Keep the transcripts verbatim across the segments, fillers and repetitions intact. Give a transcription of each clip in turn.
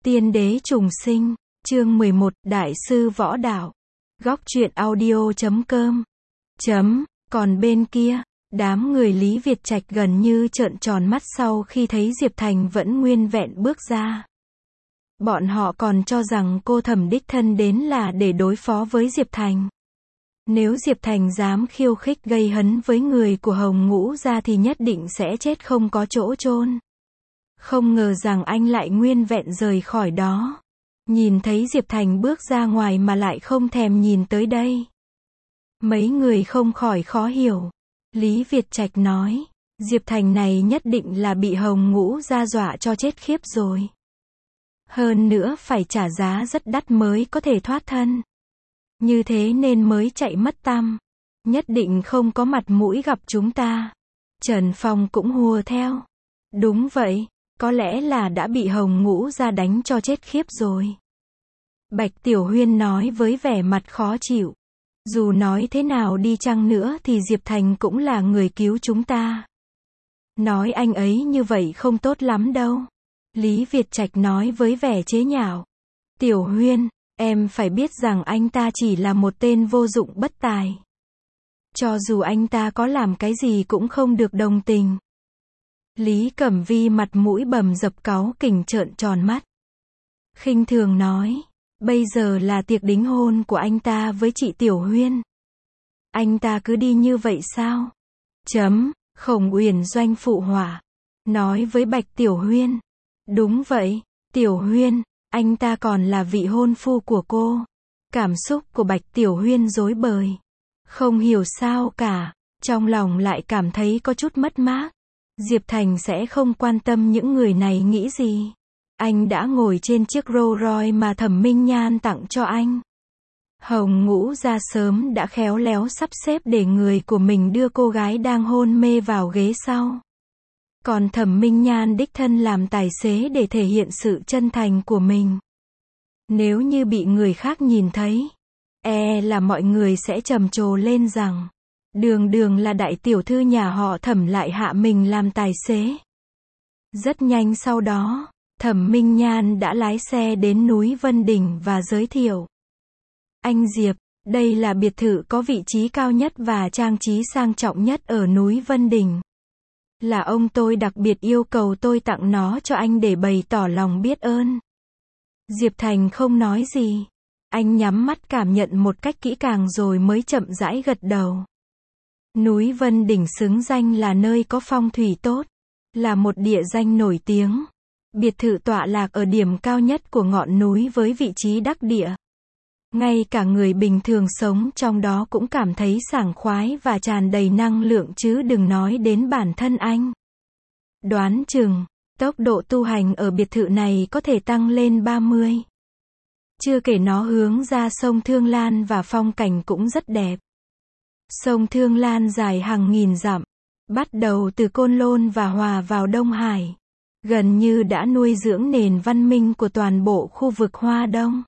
Tiên đế trùng sinh, chương mười một, Đại sư võ đạo. Góc truyện audio chấm com. Chấm, còn bên kia, đám người Lý Việt Trạch gần như trợn tròn mắt sau khi thấy Diệp Thành vẫn nguyên vẹn bước ra. Bọn họ còn cho rằng cô Thẩm đích thân đến là để đối phó với Diệp Thành. Nếu Diệp Thành dám khiêu khích gây hấn với người của Hồng Ngũ gia thì nhất định sẽ chết không có chỗ chôn. Không ngờ rằng anh lại nguyên vẹn rời khỏi đó. Nhìn thấy Diệp Thành bước ra ngoài mà lại không thèm nhìn tới đây. Mấy người không khỏi khó hiểu. Lý Việt Trạch nói, Diệp Thành này nhất định là bị Hồng Ngũ gia dọa cho chết khiếp rồi. Hơn nữa phải trả giá rất đắt mới có thể thoát thân. Như thế nên mới chạy mất tăm. Nhất định không có mặt mũi gặp chúng ta. Trần Phong cũng hùa theo. Đúng vậy, có lẽ là đã bị Hồng Ngũ gia đánh cho chết khiếp rồi. Bạch Tiểu Huyên nói với vẻ mặt khó chịu. Dù nói thế nào đi chăng nữa thì Diệp Thành cũng là người cứu chúng ta. Nói anh ấy như vậy không tốt lắm đâu. Lý Việt Trạch nói với vẻ chế nhạo. Tiểu Huyên, em phải biết rằng anh ta chỉ là một tên vô dụng bất tài. Cho dù anh ta có làm cái gì cũng không được đồng tình. Lý Cẩm Vi mặt mũi bầm dập cáu kỉnh trợn tròn mắt. Khinh thường nói, bây giờ là tiệc đính hôn của anh ta với chị Tiểu Huyên. Anh ta cứ đi như vậy sao? Chấm, Khổng Uyển Doanh phụ họa. Nói với Bạch Tiểu Huyên. Đúng vậy, Tiểu Huyên, anh ta còn là vị hôn phu của cô. Cảm xúc của Bạch Tiểu Huyên rối bời. Không hiểu sao cả, trong lòng lại cảm thấy có chút mất mát. Diệp Thành sẽ không quan tâm những người này nghĩ gì. Anh đã ngồi trên chiếc Rolls Royce mà Thẩm Minh Nhan tặng cho anh. Hồng Ngũ gia sớm đã khéo léo sắp xếp để người của mình đưa cô gái đang hôn mê vào ghế sau. Còn Thẩm Minh Nhan đích thân làm tài xế để thể hiện sự chân thành của mình. Nếu như bị người khác nhìn thấy, e là mọi người sẽ trầm trồ lên rằng, đường đường là đại tiểu thư nhà họ Thẩm lại hạ mình làm tài xế. Rất nhanh sau đó, Thẩm Minh Nhan đã lái xe đến núi Vân Đỉnh và giới thiệu. Anh Diệp, đây là biệt thự có vị trí cao nhất và trang trí sang trọng nhất ở núi Vân Đỉnh. Là ông tôi đặc biệt yêu cầu tôi tặng nó cho anh để bày tỏ lòng biết ơn. Diệp Thành không nói gì. Anh nhắm mắt cảm nhận một cách kỹ càng rồi mới chậm rãi gật đầu. Núi Vân Đỉnh xứng danh là nơi có phong thủy tốt. Là một địa danh nổi tiếng. Biệt thự tọa lạc ở điểm cao nhất của ngọn núi với vị trí đắc địa. Ngay cả người bình thường sống trong đó cũng cảm thấy sảng khoái và tràn đầy năng lượng chứ đừng nói đến bản thân anh. Đoán chừng, tốc độ tu hành ở biệt thự này có thể tăng lên ba mươi. Chưa kể nó hướng ra sông Thương Lan và phong cảnh cũng rất đẹp. Sông Thương Lan dài hàng nghìn dặm, bắt đầu từ Côn Lôn và hòa vào Đông Hải. Gần như đã nuôi dưỡng nền văn minh của toàn bộ khu vực Hoa Đông.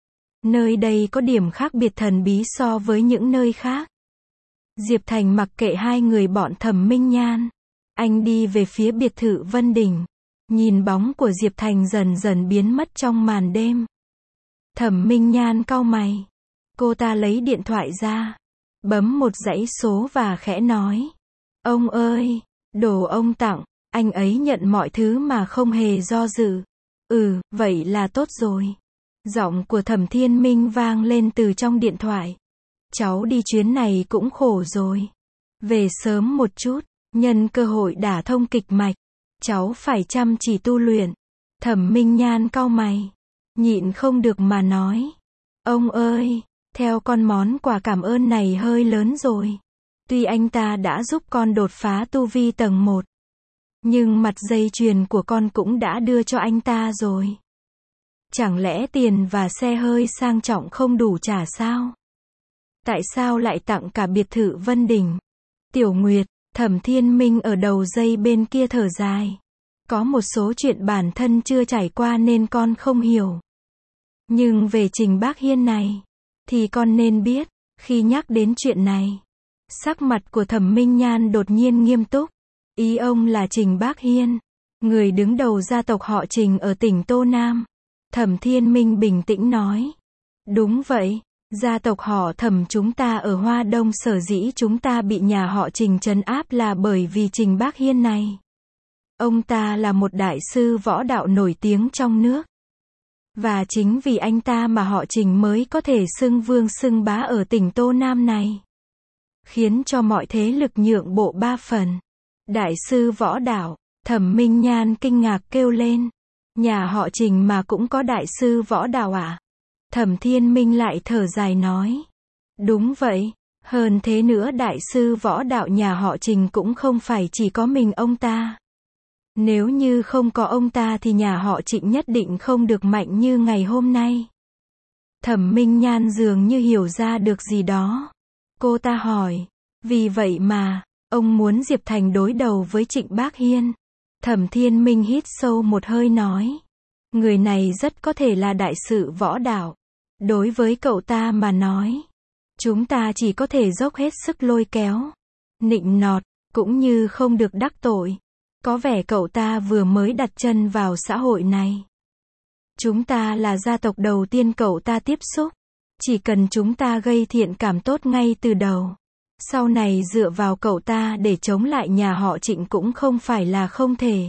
Nơi đây có điểm khác biệt thần bí so với những nơi khác. Diệp Thành mặc kệ hai người bọn Thẩm Minh Nhan. Anh đi về phía biệt thự Vân Đỉnh. Nhìn bóng của Diệp Thành dần dần biến mất trong màn đêm. Thẩm Minh Nhan cau mày. Cô ta lấy điện thoại ra. Bấm một dãy số và khẽ nói. Ông ơi, đồ ông tặng, anh ấy nhận mọi thứ mà không hề do dự. Ừ, vậy là tốt rồi. Giọng của Thẩm Thiên Minh vang lên từ trong điện thoại. Cháu đi chuyến này cũng khổ rồi. Về sớm một chút, nhân cơ hội đả thông kịch mạch. Cháu phải chăm chỉ tu luyện. Thẩm Minh Nhan cau mày. Nhịn không được mà nói. Ông ơi, theo con món quà cảm ơn này hơi lớn rồi. Tuy anh ta đã giúp con đột phá tu vi tầng một. Nhưng mặt dây chuyền của con cũng đã đưa cho anh ta rồi. Chẳng lẽ tiền và xe hơi sang trọng không đủ trả sao? Tại sao lại tặng cả biệt thự Vân Đỉnh? Tiểu Nguyệt, Thẩm Thiên Minh ở đầu dây bên kia thở dài. Có một số chuyện bản thân chưa trải qua nên con không hiểu. Nhưng về Trình Bác Hiên này, thì con nên biết, khi nhắc đến chuyện này. Sắc mặt của Thẩm Minh Nhan đột nhiên nghiêm túc. Ý ông là Trình Bác Hiên, người đứng đầu gia tộc họ Trình ở tỉnh Tô Nam. Thẩm Thiên Minh bình tĩnh nói. Đúng vậy, gia tộc họ Thẩm chúng ta ở Hoa Đông sở dĩ chúng ta bị nhà họ Trình trấn áp là bởi vì Trình Bác Hiên này. Ông ta là một đại sư võ đạo nổi tiếng trong nước. Và chính vì anh ta mà họ Trình mới có thể xưng vương xưng bá ở tỉnh Tô Nam này. Khiến cho mọi thế lực nhượng bộ ba phần. Đại sư võ đạo, Thẩm Minh Nhan kinh ngạc kêu lên. Nhà họ Trình mà cũng có đại sư võ đạo à? Thẩm Thiên Minh lại thở dài nói. Đúng vậy, hơn thế nữa đại sư võ đạo nhà họ Trình cũng không phải chỉ có mình ông ta. Nếu như không có ông ta thì nhà họ Trịnh nhất định không được mạnh như ngày hôm nay. Thẩm Minh Nhan dường như hiểu ra được gì đó. Cô ta hỏi, vì vậy mà, ông muốn Diệp Thành đối đầu với Trịnh Bác Hiên. Thẩm Thiên Minh hít sâu một hơi nói. Người này rất có thể là đại sự võ đạo. Đối với cậu ta mà nói, chúng ta chỉ có thể dốc hết sức lôi kéo, nịnh nọt, cũng như không được đắc tội. Có vẻ cậu ta vừa mới đặt chân vào xã hội này. Chúng ta là gia tộc đầu tiên cậu ta tiếp xúc. Chỉ cần chúng ta gây thiện cảm tốt ngay từ đầu. Sau này dựa vào cậu ta để chống lại nhà họ Trịnh cũng không phải là không thể.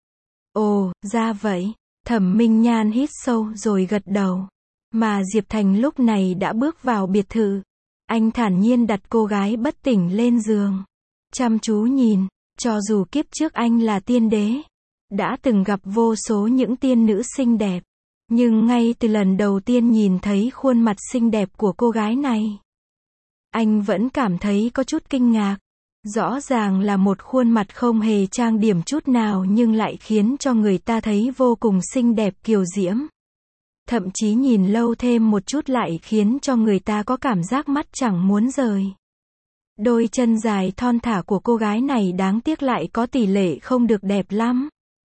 Ồ, ra vậy. Thẩm Minh Nhan hít sâu rồi gật đầu. Mà Diệp Thành lúc này đã bước vào biệt thự. Anh thản nhiên đặt cô gái bất tỉnh lên giường. Chăm chú nhìn. Cho dù kiếp trước anh là tiên đế, đã từng gặp vô số những tiên nữ xinh đẹp, nhưng ngay từ lần đầu tiên nhìn thấy khuôn mặt xinh đẹp của cô gái này, anh vẫn cảm thấy có chút kinh ngạc. Rõ ràng là một khuôn mặt không hề trang điểm chút nào nhưng lại khiến cho người ta thấy vô cùng xinh đẹp kiều diễm. Thậm chí nhìn lâu thêm một chút lại khiến cho người ta có cảm giác mắt chẳng muốn rời. Đôi chân dài thon thả của cô gái này đáng tiếc lại có tỷ lệ không được đẹp lắm.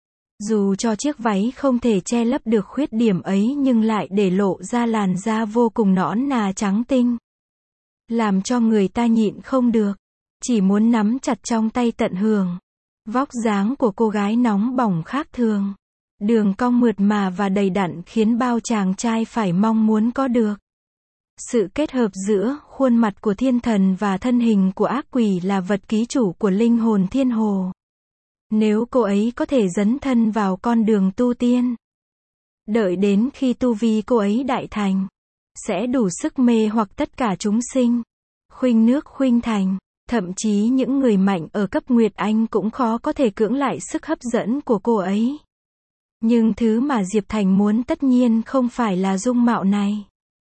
Dù cho chiếc váy không thể che lấp được khuyết điểm ấy nhưng lại để lộ ra làn da vô cùng nõn nà trắng tinh. Làm cho người ta nhịn không được. Chỉ muốn nắm chặt trong tay tận hưởng. Vóc dáng của cô gái nóng bỏng khác thường. Đường cong mượt mà và đầy đặn khiến bao chàng trai phải mong muốn có được. Sự kết hợp giữa khuôn mặt của thiên thần và thân hình của ác quỷ là vật ký chủ của linh hồn thiên hồ. Nếu cô ấy có thể dấn thân vào con đường tu tiên, đợi đến khi tu vi cô ấy đại thành, sẽ đủ sức mê hoặc tất cả chúng sinh. Khuynh nước khuynh thành, thậm chí những người mạnh ở cấp Nguyệt Anh cũng khó có thể cưỡng lại sức hấp dẫn của cô ấy. Nhưng thứ mà Diệp Thành muốn tất nhiên không phải là dung mạo này,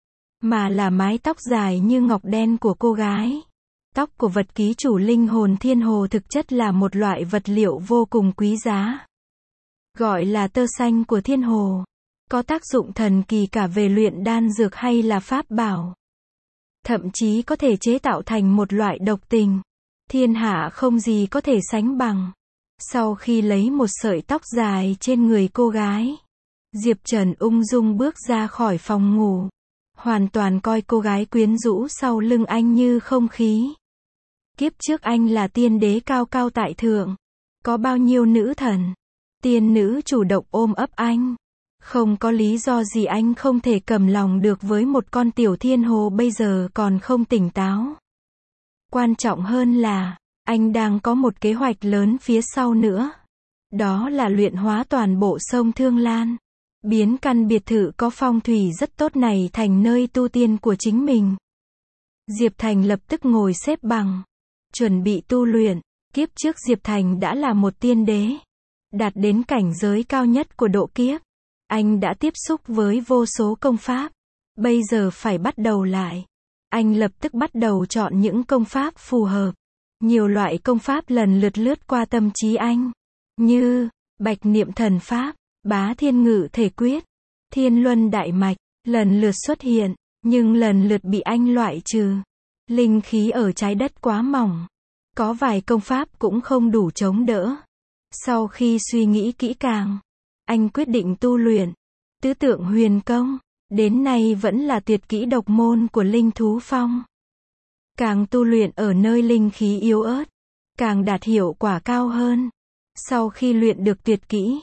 mà là mái tóc dài như ngọc đen của cô gái. Tóc của vật ký chủ linh hồn thiên hồ thực chất là một loại vật liệu vô cùng quý giá. Gọi là tơ xanh của thiên hồ. Có tác dụng thần kỳ cả về luyện đan dược hay là pháp bảo. Thậm chí có thể chế tạo thành một loại độc tình. Thiên hạ không gì có thể sánh bằng. Sau khi lấy một sợi tóc dài trên người cô gái, Diệp Trần ung dung bước ra khỏi phòng ngủ. Hoàn toàn coi cô gái quyến rũ sau lưng anh như không khí. Kiếp trước anh là tiên đế cao cao tại thượng. Có bao nhiêu nữ thần, tiên nữ chủ động ôm ấp anh. Không có lý do gì anh không thể cầm lòng được với một con tiểu thiên hồ bây giờ còn không tỉnh táo. Quan trọng hơn là, anh đang có một kế hoạch lớn phía sau nữa. Đó là luyện hóa toàn bộ sông Thương Lan. Biến căn biệt thự có phong thủy rất tốt này thành nơi tu tiên của chính mình. Diệp Thành lập tức ngồi xếp bằng, chuẩn bị tu luyện. Kiếp trước Diệp Thành đã là một tiên đế, đạt đến cảnh giới cao nhất của độ kiếp. Anh đã tiếp xúc với vô số công pháp. Bây giờ phải bắt đầu lại. Anh lập tức bắt đầu chọn những công pháp phù hợp. Nhiều loại công pháp lần lượt lướt qua tâm trí anh, như Bạch Niệm Thần Pháp, Bá Thiên Ngự Thể Quyết, Thiên Luân Đại Mạch, lần lượt xuất hiện, nhưng lần lượt bị anh loại trừ. Linh khí ở trái đất quá mỏng. Có vài công pháp cũng không đủ chống đỡ. Sau khi suy nghĩ kỹ càng, anh quyết định tu luyện Tứ Tượng Huyền Công. Đến nay vẫn là tuyệt kỹ độc môn của Linh Thú Phong. Càng tu luyện ở nơi linh khí yếu ớt, càng đạt hiệu quả cao hơn. Sau khi luyện được tuyệt kỹ,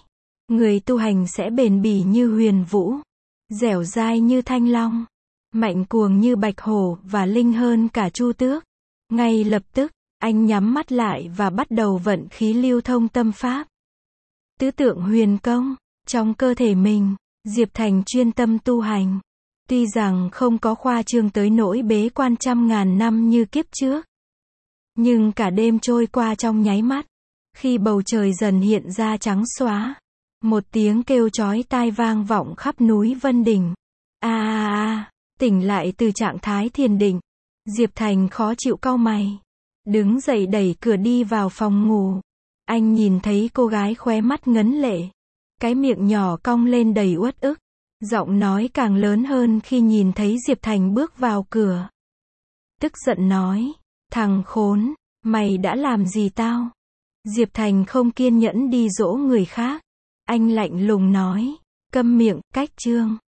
Người tu hành sẽ bền bỉ như huyền vũ, dẻo dai như thanh long, mạnh cuồng như bạch hổ và linh hơn cả chu tước. Ngay lập tức, anh nhắm mắt lại và bắt đầu vận khí lưu thông tâm pháp. Tứ tượng huyền công, trong cơ thể mình, Diệp Thành chuyên tâm tu hành. Tuy rằng không có khoa trương tới nỗi bế quan trăm ngàn năm như kiếp trước. Nhưng cả đêm trôi qua trong nháy mắt. Khi bầu trời dần hiện ra trắng xóa, một tiếng kêu chói tai vang vọng khắp núi Vân Đỉnh. A a a, tỉnh lại từ trạng thái thiền định. Diệp Thành khó chịu cau mày. Đứng dậy đẩy cửa đi vào phòng ngủ. Anh nhìn thấy cô gái khóe mắt ngấn lệ. Cái miệng nhỏ cong lên đầy uất ức. Giọng nói càng lớn hơn khi nhìn thấy Diệp Thành bước vào cửa. Tức giận nói, thằng khốn, mày đã làm gì tao? Diệp Thành không kiên nhẫn đi dỗ người khác. Anh lạnh lùng nói, câm miệng, cách chương.